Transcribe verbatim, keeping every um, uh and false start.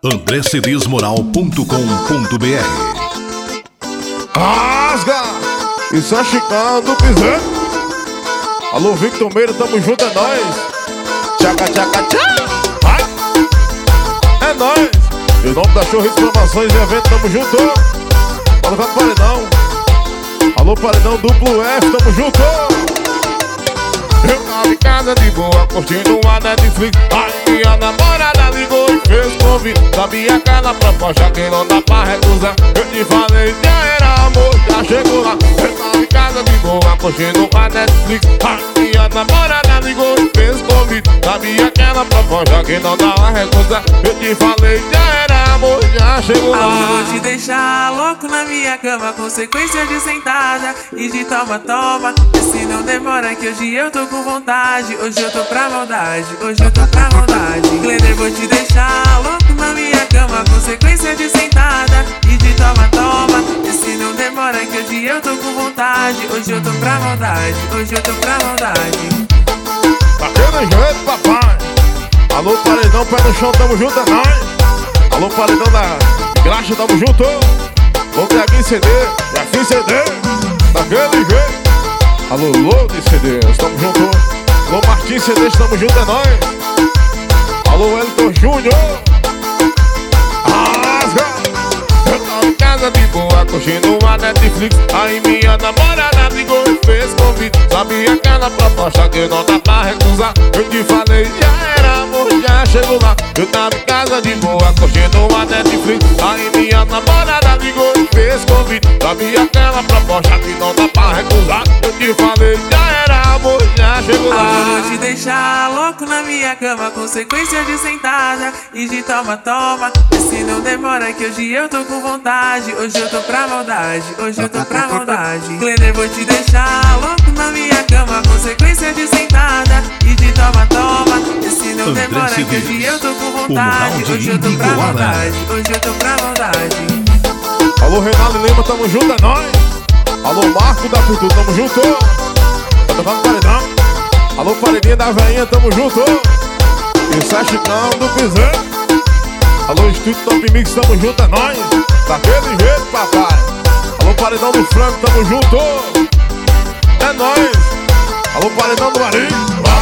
andré cedês moral ponto com ponto br. Rasga! Isso é Chicão do Piseiro. Alô, Victor Meira, tamo junto, é nóis. Tchaca, tchaca, tchaca. Vai! É nóis. E o nome da show, exclamações e evento, tamo junto. Alô, vai pro paredão. Alô, paredão duplo F, tamo junto. Eu tava em casa de boa, curtindo uma Netflix. Aí minha namorada ligou e fez convite. Sabia aquela proposta que não dá pra recusar. Eu te falei, já era amor, já chegou lá. Eu tava em casa de boa, curtindo uma Netflix. Aí minha namorada ligou e fez convite. Sabia aquela proposta que não dá pra recusar. Eu te falei, já era amor, já chegou lá. Amor, vou te deixar louco na minha cama, consequência de sentada e de toma, toma. E se não demora que hoje eu tô com vontade. Hoje eu tô pra maldade, hoje eu tô pra maldade. Gleder, vou te deixar louco na minha cama, consequência de sentada e de toma, toma. E se não demora que hoje eu tô com vontade. Hoje eu tô pra maldade, hoje eu tô pra maldade. Daquele jeito, papai. Alô, paredão, pé no chão, tamo junto, é nóis. Alô, paredão da graxa, tamo junto. Alô, T H C D, F C D, daquele jeito. Alô, Lourdes C D, tamo junto. Alô, Martins C D, tamo junto, é nóis. Alô, Elton Júnior. Rasga! Eu tava em casa de boa, curtindo uma Netflix. Aí minha namorada ligou e fez convite. Sabia aquela proposta que não dá pra recusar. Eu te falei, já era amor, já chegou lá. Eu tava em casa de boa, curtindo uma Netflix. Aí minha namorada ligou e fez convite. Sabia aquela proposta que não dá pra recusar. Eu te falei, já era amor, já chegou lá. Amor, vou te deixar louco na minha cama, consequência de sentada e de toma, toma. E se não demora que hoje eu tô com vontade. Hoje eu tô pra maldade, hoje eu tô pra maldade. Gleder, vou te deixar louco na minha cama, consequência de sentada e de toma, toma. E se não André demora que Cedês, hoje eu tô com o vontade. moral de Hoje eu tô pra Ibicoara. maldade, hoje eu tô pra maldade. Alô, Renato Lima, tamo junto, é nóis. Alô, Marco da Futu, tamo junto. Tá tocando paredão. Alô, paredinha da veinha, tamo junto. Isso é Chicão do Piseiro. Alô, Estúdio Top Mix, tamo junto, é nóis. Daquele jeito, papai. Alô, paredão do Franco, tamo junto. É nóis. Alô, paredão do Marinho.